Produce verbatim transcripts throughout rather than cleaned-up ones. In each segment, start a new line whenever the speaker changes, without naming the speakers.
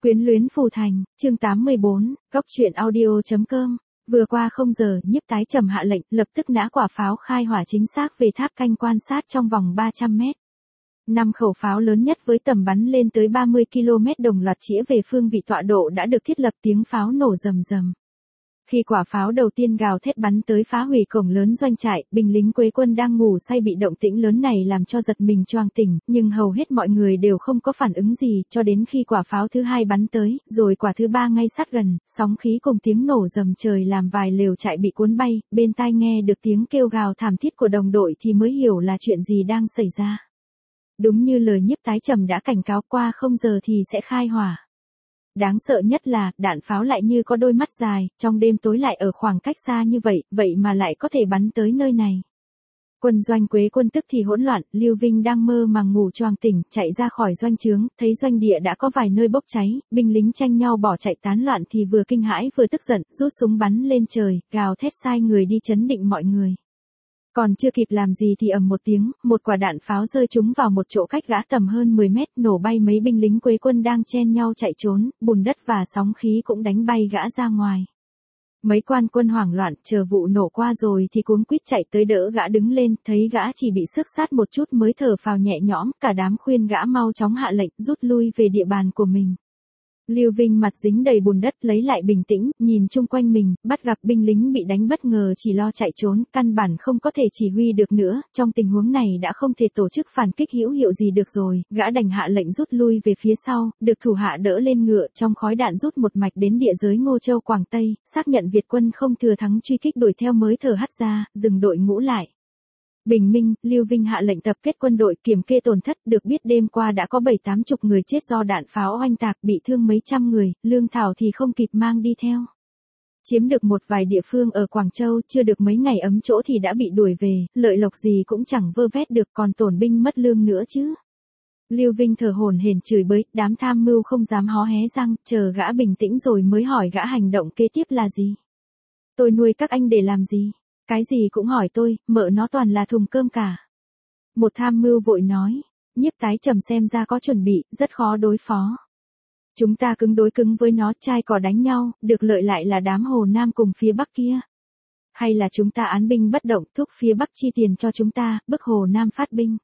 Quyến luyến phù thành, chương tám mươi bốn, góc truyện audio.com. Vừa qua không giờ, Nhiếp Tái Trầm hạ lệnh, lập tức nã quả pháo khai hỏa chính xác về tháp canh quan sát trong vòng ba trăm mét. Năm khẩu pháo lớn nhất với tầm bắn lên tới ba mươi ki lô mét đồng loạt chĩa về phương vị tọa độ đã được thiết lập, tiếng pháo nổ rầm rầm. Khi quả pháo đầu tiên gào thét bắn tới phá hủy cổng lớn doanh trại, binh lính Quế quân đang ngủ say bị động tĩnh lớn này làm cho giật mình choàng tỉnh, nhưng hầu hết mọi người đều không có phản ứng gì, cho đến khi quả pháo thứ hai bắn tới, rồi quả thứ ba ngay sát gần, sóng khí cùng tiếng nổ rầm trời làm vài lều trại bị cuốn bay, bên tai nghe được tiếng kêu gào thảm thiết của đồng đội thì mới hiểu là chuyện gì đang xảy ra. Đúng như lời Nhiếp Tái Trầm đã cảnh cáo, qua không giờ thì sẽ khai hỏa. Đáng sợ nhất là, đạn pháo lại như có đôi mắt dài, trong đêm tối lại ở khoảng cách xa như vậy, vậy mà lại có thể bắn tới nơi này. Quân doanh Quế quân tức thì hỗn loạn, Lưu Vinh đang mơ màng ngủ choàng tỉnh, chạy ra khỏi doanh trướng, thấy doanh địa đã có vài nơi bốc cháy, binh lính tranh nhau bỏ chạy tán loạn thì vừa kinh hãi vừa tức giận, rút súng bắn lên trời, gào thét sai người đi trấn định mọi người. Còn chưa kịp làm gì thì ầm một tiếng, một quả đạn pháo rơi trúng vào một chỗ cách gã tầm hơn mười mét, nổ bay mấy binh lính Quế quân đang chen nhau chạy trốn, bùn đất và sóng khí cũng đánh bay gã ra ngoài. Mấy quan quân hoảng loạn, chờ vụ nổ qua rồi thì cuống quýt chạy tới đỡ gã đứng lên, thấy gã chỉ bị xước sát một chút mới thở phào nhẹ nhõm, cả đám khuyên gã mau chóng hạ lệnh rút lui về địa bàn của mình. Lưu Vinh mặt dính đầy bùn đất lấy lại bình tĩnh, nhìn chung quanh mình, bắt gặp binh lính bị đánh bất ngờ chỉ lo chạy trốn, căn bản không có thể chỉ huy được nữa, trong tình huống này đã không thể tổ chức phản kích hữu hiệu gì được rồi, gã đành hạ lệnh rút lui về phía sau, được thủ hạ đỡ lên ngựa, trong khói đạn rút một mạch đến địa giới Ngô Châu Quảng Tây, xác nhận Việt quân không thừa thắng truy kích đuổi theo mới thở hắt ra, dừng đội ngũ lại. Bình minh, Lưu Vinh hạ lệnh tập kết quân đội kiểm kê tổn thất, được biết đêm qua đã có bảy tám chục người chết do đạn pháo oanh tạc, bị thương mấy trăm người, lương thảo thì không kịp mang đi theo. Chiếm được một vài địa phương ở Quảng Châu, chưa được mấy ngày ấm chỗ thì đã bị đuổi về, lợi lộc gì cũng chẳng vơ vét được, còn tổn binh mất lương nữa chứ. Lưu Vinh thở hổn hển chửi bới, đám tham mưu không dám hó hé răng, chờ gã bình tĩnh rồi mới hỏi gã hành động kế tiếp là gì. Tôi nuôi các anh để làm gì? Cái gì cũng hỏi tôi, mợ nó toàn là thùng cơm cả. Một tham mưu vội nói, Nhiếp Tái Trầm xem ra có chuẩn bị, rất khó đối phó. Chúng ta cứng đối cứng với nó, chai cỏ đánh nhau, được lợi lại là đám Hồ Nam cùng phía Bắc kia. Hay là chúng ta án binh bất động, thúc phía Bắc chi tiền cho chúng ta, bức Hồ Nam phát binh.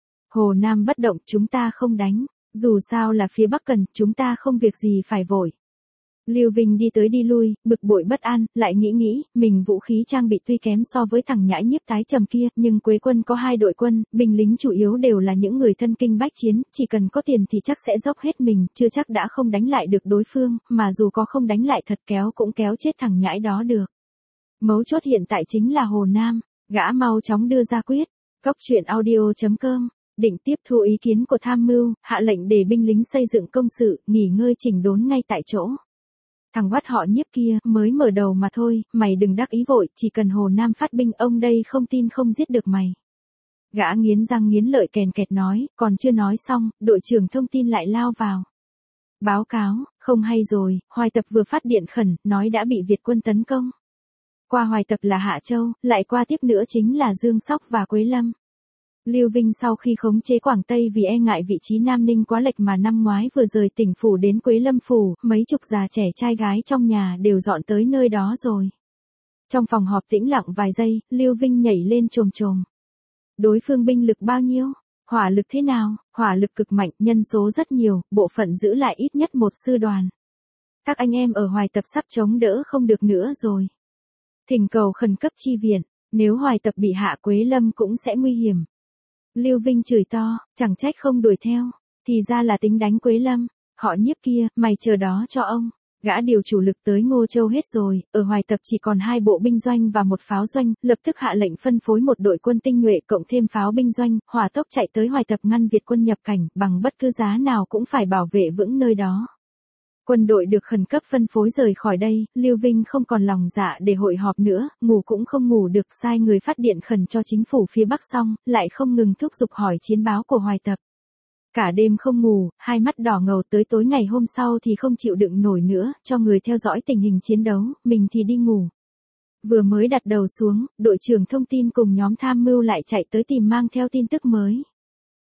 Hồ Nam bất động, chúng ta không đánh, dù sao là phía Bắc cần, chúng ta không việc gì phải vội. Lưu Vinh đi tới đi lui, bực bội bất an, lại nghĩ nghĩ, mình vũ khí trang bị tuy kém so với thằng nhãi Nhiếp Tái Trầm kia, nhưng Quế quân có hai đội quân, binh lính chủ yếu đều là những người thân kinh bách chiến, chỉ cần có tiền thì chắc sẽ dốc hết mình, chưa chắc đã không đánh lại được đối phương, mà dù có không đánh lại thật kéo cũng kéo chết thằng nhãi đó được. Mấu chốt hiện tại chính là Hồ Nam, gã mau chóng đưa ra quyết. Góc truyện audio.com định tiếp thu ý kiến của tham mưu, hạ lệnh để binh lính xây dựng công sự, nghỉ ngơi chỉnh đốn ngay tại chỗ. Thằng oắt họ Nhiếp kia, mới mở đầu mà thôi, mày đừng đắc ý vội, chỉ cần Hồ Nam phát binh ông đây không tin không giết được mày. Gã nghiến răng nghiến lợi kèn kẹt nói, còn chưa nói xong, đội trưởng thông tin lại lao vào. Báo cáo, không hay rồi, Hoài Tập vừa phát điện khẩn, nói đã bị Việt quân tấn công. Qua Hoài Tập là Hạ Châu, lại qua tiếp nữa chính là Dương Sóc và Quế Lâm. Lưu Vinh sau khi khống chế Quảng Tây vì e ngại vị trí Nam Ninh quá lệch mà năm ngoái vừa rời tỉnh phủ đến Quế Lâm phủ, mấy chục già trẻ trai gái trong nhà đều dọn tới nơi đó rồi. Trong phòng họp tĩnh lặng vài giây, Lưu Vinh nhảy lên chồm chồm. Đối phương binh lực bao nhiêu? Hỏa lực thế nào? Hỏa lực cực mạnh, nhân số rất nhiều, bộ phận giữ lại ít nhất một sư đoàn. Các anh em ở Hoài Tập sắp chống đỡ không được nữa rồi. Thỉnh cầu khẩn cấp chi viện, nếu Hoài Tập bị hạ Quế Lâm cũng sẽ nguy hiểm. Lưu Vinh chửi to, chẳng trách không đuổi theo, thì ra là tính đánh Quế Lâm, họ Nhiếp kia, mày chờ đó cho ông. Gã điều chủ lực tới Ngô Châu hết rồi, ở Hoài Tập chỉ còn hai bộ binh doanh và một pháo doanh, lập tức hạ lệnh phân phối một đội quân tinh nhuệ cộng thêm pháo binh doanh, hỏa tốc chạy tới Hoài Tập ngăn Việt quân nhập cảnh, bằng bất cứ giá nào cũng phải bảo vệ vững nơi đó. Quân đội được khẩn cấp phân phối rời khỏi đây, Lưu Vinh không còn lòng dạ để hội họp nữa, ngủ cũng không ngủ được, sai người phát điện khẩn cho chính phủ phía Bắc xong, lại không ngừng thúc giục hỏi chiến báo của Hoài Tập. Cả đêm không ngủ, hai mắt đỏ ngầu, tới tối ngày hôm sau thì không chịu đựng nổi nữa, cho người theo dõi tình hình chiến đấu, mình thì đi ngủ. Vừa mới đặt đầu xuống, đội trưởng thông tin cùng nhóm tham mưu lại chạy tới tìm mang theo tin tức mới.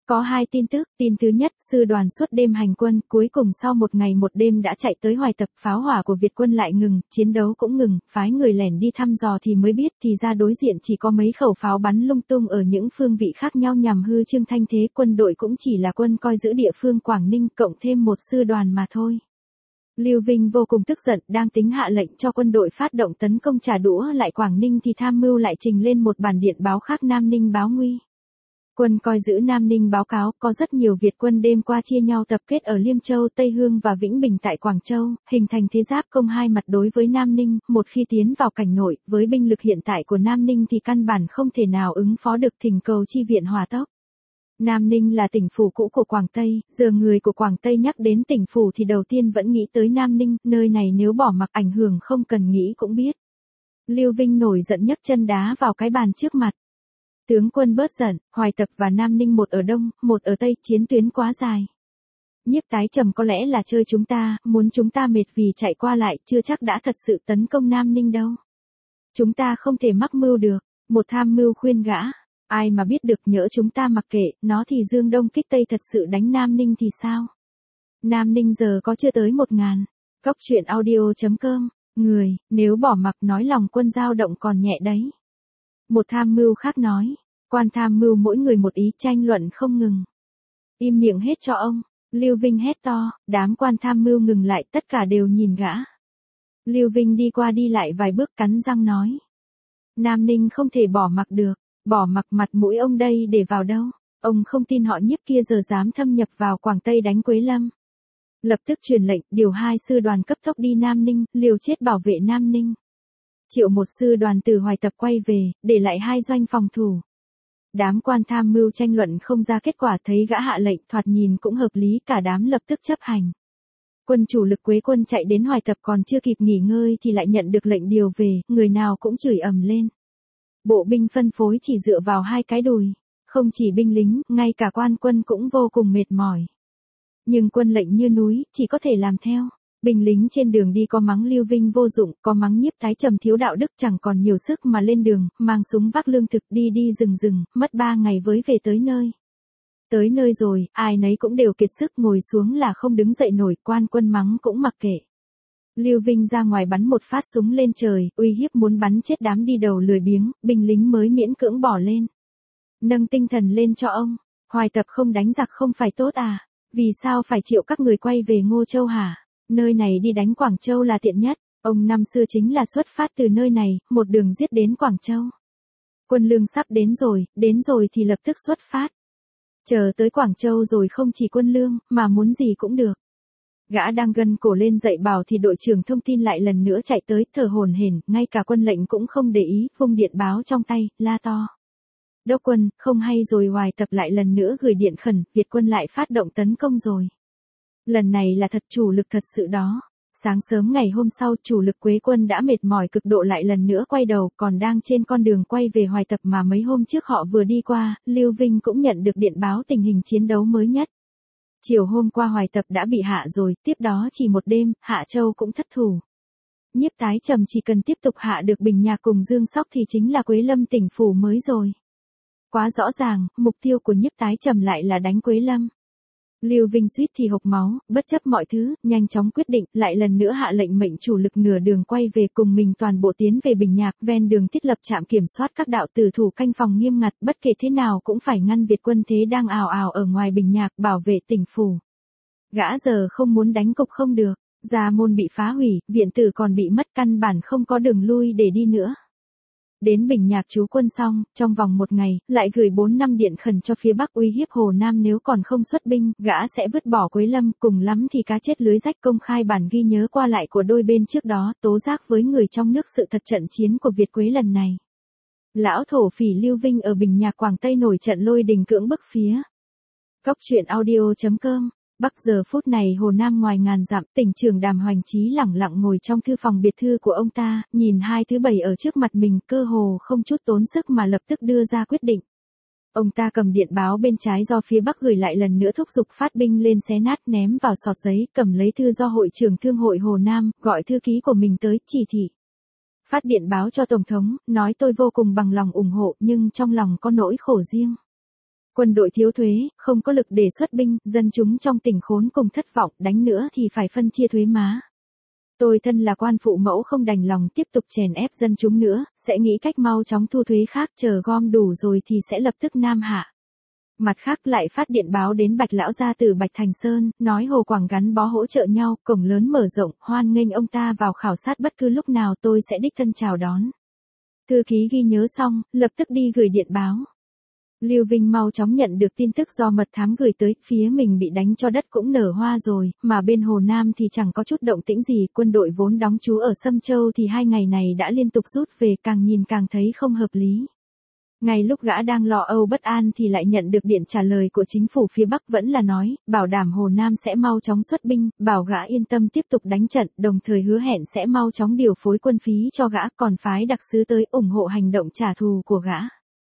Có hai tin tức, tin thứ nhất, sư đoàn suốt đêm hành quân, cuối cùng sau một ngày một đêm đã chạy tới Hoài Tập, pháo hỏa của Việt quân lại ngừng, chiến đấu cũng ngừng, phái người lẻn đi thăm dò thì mới biết thì ra đối diện chỉ có mấy khẩu pháo bắn lung tung ở những phương vị khác nhau nhằm hư trương thanh thế, quân đội cũng chỉ là quân coi giữ địa phương Quảng Ninh, cộng thêm một sư đoàn mà thôi. Lưu Vinh vô cùng tức giận, đang tính hạ lệnh cho quân đội phát động tấn công trả đũa lại Quảng Ninh thì tham mưu lại trình lên một bản điện báo khác Nam Ninh báo nguy. Quân coi giữ Nam Ninh báo cáo có rất nhiều Việt quân đêm qua chia nhau tập kết ở Liêm Châu, Tây Hương và Vĩnh Bình tại Quảng Châu, hình thành thế giáp công hai mặt đối với Nam Ninh, một khi tiến vào cảnh nội, với binh lực hiện tại của Nam Ninh thì căn bản không thể nào ứng phó được, thỉnh cầu chi viện hỏa tốc. Nam Ninh là tỉnh phủ cũ của Quảng Tây, giờ người của Quảng Tây nhắc đến tỉnh phủ thì đầu tiên vẫn nghĩ tới Nam Ninh, nơi này nếu bỏ mặc ảnh hưởng không cần nghĩ cũng biết. Lưu Vinh nổi giận nhấc chân đá vào cái bàn trước mặt. Tướng quân bớt giận, Hoài Tập và Nam Ninh một ở đông, một ở tây, chiến tuyến quá dài. Nhiếp Tái Trầm có lẽ là chơi chúng ta, muốn chúng ta mệt vì chạy qua lại, chưa chắc đã thật sự tấn công Nam Ninh đâu. Chúng ta không thể mắc mưu được, một tham mưu khuyên gã. Ai mà biết được, nhỡ chúng ta mặc kệ, nó thì dương đông kích tây thật sự đánh Nam Ninh thì sao? Nam Ninh giờ có chưa tới một ngàn. Cóc truyện audio chấm com, người, nếu bỏ mặc nói lòng quân dao động còn nhẹ đấy. Một tham mưu khác nói, quan tham mưu mỗi người một ý, tranh luận không ngừng. Im miệng hết cho ông, Lưu Vinh hét to, đám quan tham mưu ngừng lại, tất cả đều nhìn gã. Lưu Vinh đi qua đi lại vài bước cắn răng nói. Nam Ninh không thể bỏ mặc được, bỏ mặc mặt mũi ông đây để vào đâu, ông không tin họ Nhiếp kia giờ dám thâm nhập vào Quảng Tây đánh Quế Lâm. Lập tức truyền lệnh, điều hai sư đoàn cấp tốc đi Nam Ninh, liều chết bảo vệ Nam Ninh. Triệu một sư đoàn từ Hoài Tập quay về, để lại hai doanh phòng thủ. Đám quan tham mưu tranh luận không ra kết quả, thấy gã hạ lệnh thoạt nhìn cũng hợp lý, cả đám lập tức chấp hành. Quân chủ lực Quế quân chạy đến Hoài Tập còn chưa kịp nghỉ ngơi thì lại nhận được lệnh điều về, người nào cũng chửi ầm lên. Bộ binh phân phối chỉ dựa vào hai cái đùi, không chỉ binh lính, ngay cả quan quân cũng vô cùng mệt mỏi. Nhưng quân lệnh như núi, chỉ có thể làm theo. Binh lính trên đường đi có mắng Lưu Vinh vô dụng, có mắng Nhiếp Tái Trầm thiếu đạo đức, chẳng còn nhiều sức mà lên đường, mang súng vác lương thực đi đi rừng rừng, mất ba ngày mới về tới nơi. Tới nơi rồi, ai nấy cũng đều kiệt sức, ngồi xuống là không đứng dậy nổi, quan quân mắng cũng mặc kệ. Lưu Vinh ra ngoài bắn một phát súng lên trời, uy hiếp muốn bắn chết đám đi đầu lười biếng, binh lính mới miễn cưỡng bỏ lên. Nâng tinh thần lên cho ông, Hoài Tập không đánh giặc không phải tốt à, vì sao phải chịu các người quay về Ngô Châu hả? Nơi này đi đánh Quảng Châu là tiện nhất, ông năm xưa chính là xuất phát từ nơi này, một đường giết đến Quảng Châu. Quân lương sắp đến rồi, đến rồi thì lập tức xuất phát. Chờ tới Quảng Châu rồi không chỉ quân lương, mà muốn gì cũng được. Gã đang gân cổ lên dậy bảo thì đội trưởng thông tin lại lần nữa chạy tới, thở hổn hển, ngay cả quân lệnh cũng không để ý, vung điện báo trong tay, la to. Đốc quân, không hay rồi, Hoài Tập lại lần nữa gửi điện khẩn, Việt quân lại phát động tấn công rồi. Lần này là thật, chủ lực thật sự đó. Sáng sớm ngày hôm sau, chủ lực Quế quân đã mệt mỏi cực độ lại lần nữa quay đầu, còn đang trên con đường quay về Hoài Tập mà mấy hôm trước họ vừa đi qua, Lưu Vinh cũng nhận được điện báo tình hình chiến đấu mới nhất. Chiều hôm qua Hoài Tập đã bị hạ rồi, tiếp đó chỉ một đêm, Hạ Châu cũng thất thủ. Nhiếp Tái Trầm chỉ cần tiếp tục hạ được Bình Nhạc cùng Dương Sóc thì chính là Quế Lâm tỉnh phủ mới rồi. Quá rõ ràng, mục tiêu của Nhiếp Tái Trầm lại là đánh Quế Lâm. Lưu Vinh suýt thì hộc máu, bất chấp mọi thứ, nhanh chóng quyết định, lại lần nữa hạ lệnh mệnh chủ lực nửa đường quay về cùng mình toàn bộ tiến về Bình Nhạc, ven đường thiết lập trạm kiểm soát các đạo tử thủ canh phòng nghiêm ngặt, bất kể thế nào cũng phải ngăn Việt quân thế đang ào ào ở ngoài Bình Nhạc, bảo vệ tỉnh phủ. Gã giờ không muốn đánh cục không được, Gia Môn bị phá hủy, viện tử còn bị mất, căn bản không có đường lui để đi nữa. Đến Bình Nhạc trú quân xong, trong vòng một ngày, lại gửi bốn năm điện khẩn cho phía Bắc uy hiếp Hồ Nam nếu còn không xuất binh, gã sẽ vứt bỏ Quế Lâm, cùng lắm thì cá chết lưới rách, công khai bản ghi nhớ qua lại của đôi bên trước đó, tố giác với người trong nước sự thật trận chiến của Việt Quế lần này. Lão thổ phỉ Lưu Vinh ở Bình Nhạc Quảng Tây nổi trận lôi đình cưỡng bức phía. Cóc truyện audio chấm com. Bắc giờ phút này Hồ Nam ngoài ngàn dặm, tỉnh trưởng Đàm Hoành Chí lẳng lặng ngồi trong thư phòng biệt thư của ông ta, nhìn hai thứ bảy ở trước mặt mình, cơ hồ không chút tốn sức mà lập tức đưa ra quyết định. Ông ta cầm điện báo bên trái do phía Bắc gửi lại lần nữa thúc giục phát binh lên xé nát ném vào sọt giấy, cầm lấy thư do hội trưởng thương hội Hồ Nam, gọi thư ký của mình tới, chỉ thị. Phát điện báo cho Tổng thống, nói tôi vô cùng bằng lòng ủng hộ nhưng trong lòng có nỗi khổ riêng. Quân đội thiếu thuế, không có lực để xuất binh, dân chúng trong tỉnh khốn cùng thất vọng, đánh nữa thì phải phân chia thuế má. Tôi thân là quan phụ mẫu không đành lòng tiếp tục chèn ép dân chúng nữa, sẽ nghĩ cách mau chóng thu thuế khác, chờ gom đủ rồi thì sẽ lập tức nam hạ. Mặt khác lại phát điện báo đến Bạch lão gia từ Bạch Thành Sơn, nói Hồ Quảng gắn bó hỗ trợ nhau, cổng lớn mở rộng, hoan nghênh ông ta vào khảo sát bất cứ lúc nào, tôi sẽ đích thân chào đón. Thư ký ghi nhớ xong, lập tức đi gửi điện báo. Lưu Vinh mau chóng nhận được tin tức do mật thám gửi tới, phía mình bị đánh cho đất cũng nở hoa rồi, mà bên Hồ Nam thì chẳng có chút động tĩnh gì, quân đội vốn đóng trú ở Sâm Châu thì hai ngày này đã liên tục rút về, càng nhìn càng thấy không hợp lý. Ngay lúc gã đang lo âu bất an thì lại nhận được điện trả lời của chính phủ phía Bắc, vẫn là nói, bảo đảm Hồ Nam sẽ mau chóng xuất binh, bảo gã yên tâm tiếp tục đánh trận, đồng thời hứa hẹn sẽ mau chóng điều phối quân phí cho gã, còn phái đặc sứ tới ủng hộ hành động trả thù của gã.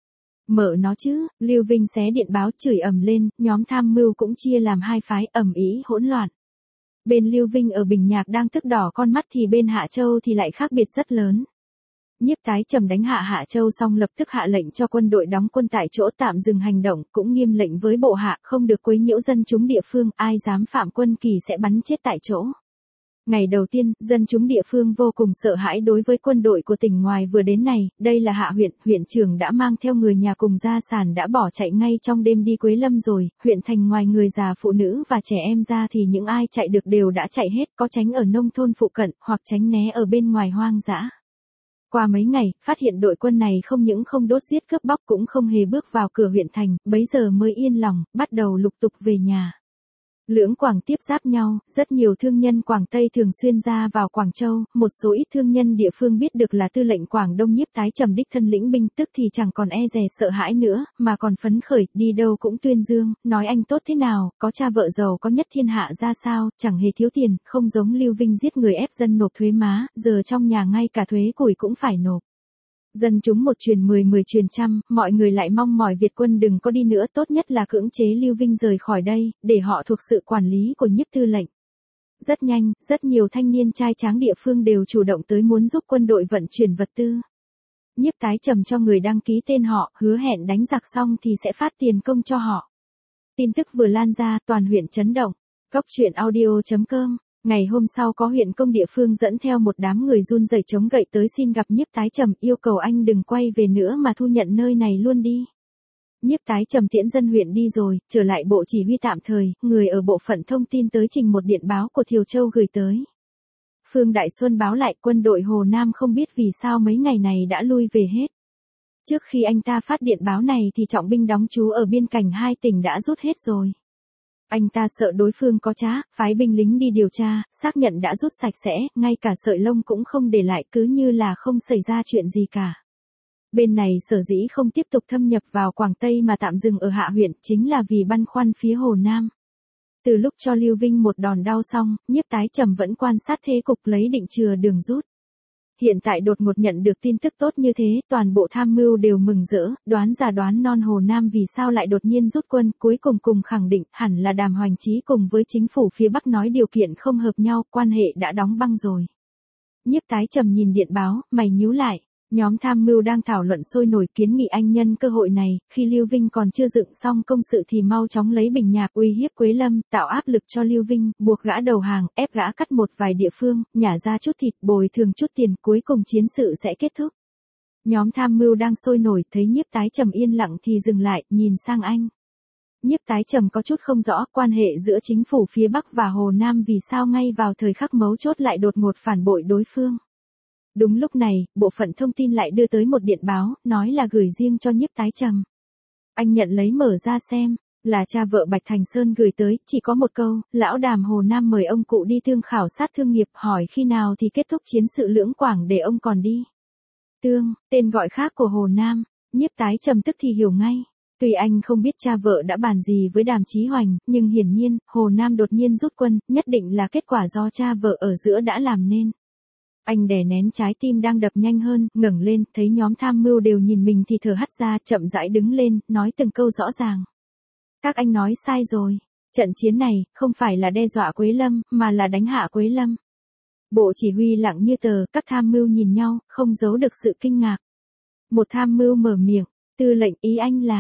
Mở nó chứ, Lưu Vinh xé điện báo chửi ầm lên, nhóm tham mưu cũng chia làm hai phái, ầm ĩ hỗn loạn. Bên Lưu Vinh ở Bình Nhạc đang tức đỏ con mắt thì bên Hạ Châu thì lại khác biệt rất lớn. Nhiếp Tái Trầm đánh hạ Hạ Châu xong lập tức hạ lệnh cho quân đội đóng quân tại chỗ, tạm dừng hành động, cũng nghiêm lệnh với bộ hạ không được quấy nhiễu dân chúng địa phương, ai dám phạm quân kỳ sẽ bắn chết tại chỗ. Ngày đầu tiên, dân chúng địa phương vô cùng sợ hãi đối với quân đội của tỉnh ngoài vừa đến này, đây là Hạ huyện, huyện trưởng đã mang theo người nhà cùng gia sản đã bỏ chạy ngay trong đêm đi Quế Lâm rồi, huyện thành ngoài người già phụ nữ và trẻ em ra thì những ai chạy được đều đã chạy hết, có tránh ở nông thôn phụ cận, hoặc tránh né ở bên ngoài hoang dã. Qua mấy ngày, phát hiện đội quân này không những không đốt giết cướp bóc cũng không hề bước vào cửa huyện thành, bấy giờ mới yên lòng, bắt đầu lục tục về nhà. Lưỡng Quảng tiếp giáp nhau, rất nhiều thương nhân Quảng Tây thường xuyên ra vào Quảng Châu, một số ít thương nhân địa phương biết được là tư lệnh Quảng Đông Nhiếp Tái Trầm đích thân lĩnh binh, tức thì chẳng còn e dè sợ hãi nữa, mà còn phấn khởi, đi đâu cũng tuyên dương, nói anh tốt thế nào, có cha vợ giàu có nhất thiên hạ ra sao, chẳng hề thiếu tiền, không giống Lưu Vinh giết người ép dân nộp thuế má, giờ trong nhà ngay cả thuế củi cũng phải nộp. Dân chúng một truyền mười, mười truyền trăm, mọi người lại mong mỏi Việt quân đừng có đi nữa, tốt nhất là cưỡng chế Lưu Vinh rời khỏi đây, để họ thuộc sự quản lý của Nhiếp tư lệnh. Rất nhanh, rất nhiều thanh niên trai tráng địa phương đều chủ động tới muốn giúp quân đội vận chuyển vật tư. Nhiếp Tái Trầm cho người đăng ký tên họ, hứa hẹn đánh giặc xong thì sẽ phát tiền công cho họ. Tin tức vừa lan ra, toàn huyện chấn động. Góc truyện audio chấm com. Ngày hôm sau có huyện công địa phương dẫn theo một đám người run rẩy chống gậy tới xin gặp Nhiếp Tái Trầm, yêu cầu anh đừng quay về nữa mà thu nhận nơi này luôn đi. Nhiếp Tái Trầm tiễn dân huyện đi rồi, trở lại bộ chỉ huy tạm thời, người ở bộ phận thông tin tới trình một điện báo của Thiều Châu gửi tới. Phương Đại Xuân báo lại quân đội Hồ Nam không biết vì sao mấy ngày này đã lui về hết. Trước khi anh ta phát điện báo này thì trọng binh đóng trú ở biên cảnh hai tỉnh đã rút hết rồi. Anh ta sợ đối phương có trá, phái binh lính đi điều tra, xác nhận đã rút sạch sẽ, ngay cả sợi lông cũng không để lại, cứ như là không xảy ra chuyện gì cả. Bên này sở dĩ không tiếp tục thâm nhập vào Quảng Tây mà tạm dừng ở Hạ huyện, chính là vì băn khoăn phía Hồ Nam. Từ lúc cho Lưu Vinh một đòn đau xong, Nhiếp Tái Trầm vẫn quan sát thế cục lấy định chừa đường rút. Hiện tại đột ngột nhận được tin tức tốt như thế, toàn bộ tham mưu đều mừng rỡ, đoán già đoán non Hồ Nam vì sao lại đột nhiên rút quân, cuối cùng cùng khẳng định hẳn là Đàm Hoành Chí cùng với chính phủ phía Bắc nói điều kiện không hợp nhau, quan hệ đã đóng băng rồi. Nhiếp Tái Trầm nhìn điện báo, mày nhíu lại. Nhóm tham mưu đang thảo luận sôi nổi, kiến nghị anh nhân cơ hội này, khi Lưu Vinh còn chưa dựng xong công sự thì mau chóng lấy Bình Nhạc uy hiếp Quế Lâm, tạo áp lực cho Lưu Vinh, buộc gã đầu hàng, ép gã cắt một vài địa phương, nhả ra chút thịt, bồi thường chút tiền, cuối cùng chiến sự sẽ kết thúc. Nhóm tham mưu đang sôi nổi, thấy Nhiếp Tái Trầm yên lặng thì dừng lại, nhìn sang anh. Nhiếp Tái Trầm có chút không rõ quan hệ giữa chính phủ phía Bắc và Hồ Nam vì sao ngay vào thời khắc mấu chốt lại đột ngột phản bội đối phương. Đúng lúc này, bộ phận thông tin lại đưa tới một điện báo, nói là gửi riêng cho Nhiếp Tái Trầm. Anh nhận lấy mở ra xem, là cha vợ Bạch Thành Sơn gửi tới, chỉ có một câu, lão Đàm Hồ Nam mời ông cụ đi tương khảo sát thương nghiệp, hỏi khi nào thì kết thúc chiến sự Lưỡng Quảng để ông còn đi. Tương, tên gọi khác của Hồ Nam, Nhiếp Tái Trầm tức thì hiểu ngay. Tuy anh không biết cha vợ đã bàn gì với Đàm Chí Hoành, nhưng hiển nhiên, Hồ Nam đột nhiên rút quân, nhất định là kết quả do cha vợ ở giữa đã làm nên. Anh đè nén trái tim đang đập nhanh hơn, ngẩng lên, thấy nhóm tham mưu đều nhìn mình thì thở hắt ra, chậm rãi đứng lên, nói từng câu rõ ràng. Các anh nói sai rồi. Trận chiến này, không phải là đe dọa Quế Lâm, mà là đánh hạ Quế Lâm. Bộ chỉ huy lặng như tờ, các tham mưu nhìn nhau, không giấu được sự kinh ngạc. Một tham mưu mở miệng, tư lệnh ý anh là,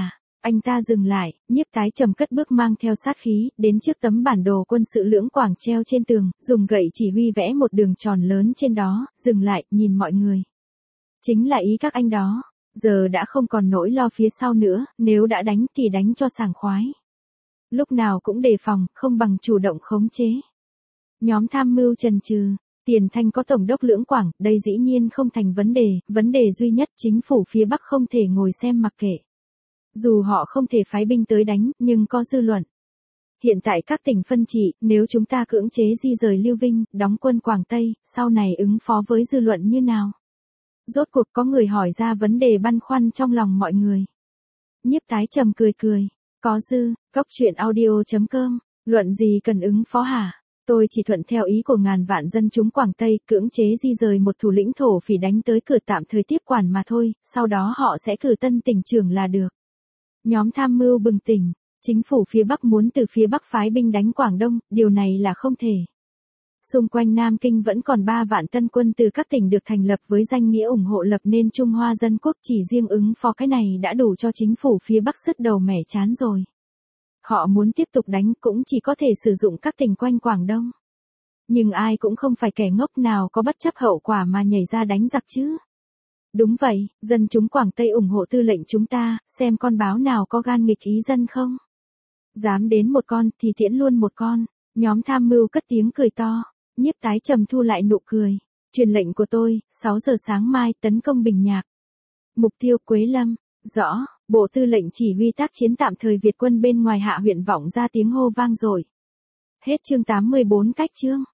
Anh ta dừng lại, Nhiếp Tái Trầm cất bước mang theo sát khí, đến trước tấm bản đồ quân sự lưỡng quảng treo trên tường, dùng gậy chỉ huy vẽ một đường tròn lớn trên đó, dừng lại, nhìn mọi người. Chính là ý các anh đó, giờ đã không còn nỗi lo phía sau nữa, nếu đã đánh thì đánh cho sảng khoái. Lúc nào cũng đề phòng, không bằng chủ động khống chế. Nhóm tham mưu chần chừ, Tiền Thanh có tổng đốc lưỡng quảng, đây dĩ nhiên không thành vấn đề, vấn đề duy nhất chính phủ phía Bắc không thể ngồi xem mặc kệ. Dù họ không thể phái binh tới đánh, nhưng có dư luận. Hiện tại các tỉnh phân trị, nếu chúng ta cưỡng chế di rời Lưu Vinh, đóng quân Quảng Tây, sau này ứng phó với dư luận như nào? Rốt cuộc có người hỏi ra vấn đề băn khoăn trong lòng mọi người. Nhiếp Tái Trầm cười cười, có dư, góc chuyện audio chấm com, luận gì cần ứng phó hả? Tôi chỉ thuận theo ý của ngàn vạn dân chúng Quảng Tây, cưỡng chế di rời một thủ lĩnh thổ phỉ đánh tới cửa tạm thời tiếp quản mà thôi, sau đó họ sẽ cử tân tỉnh trưởng là được. Nhóm tham mưu bừng tỉnh, chính phủ phía Bắc muốn từ phía Bắc phái binh đánh Quảng Đông, điều này là không thể. Xung quanh Nam Kinh vẫn còn ba vạn tân quân từ các tỉnh được thành lập với danh nghĩa ủng hộ lập nên Trung Hoa Dân Quốc, chỉ riêng ứng phó cái này đã đủ cho chính phủ phía Bắc sứt đầu mẻ chán rồi. Họ muốn tiếp tục đánh cũng chỉ có thể sử dụng các tỉnh quanh Quảng Đông. Nhưng ai cũng không phải kẻ ngốc nào có bất chấp hậu quả mà nhảy ra đánh giặc chứ. Đúng vậy, dân chúng Quảng Tây ủng hộ tư lệnh chúng ta, xem con báo nào có gan nghịch ý dân không? Dám đến một con thì tiễn luôn một con, nhóm tham mưu cất tiếng cười to, Nhiếp Tái Trầm thu lại nụ cười. Truyền lệnh của tôi, sáu giờ sáng mai tấn công Bình Nhạc. Mục tiêu Quế Lâm, rõ, Bộ Tư lệnh chỉ huy tác chiến tạm thời Việt quân bên ngoài hạ huyện vọng ra tiếng hô vang rồi. Hết chương tám mươi bốn cách chương.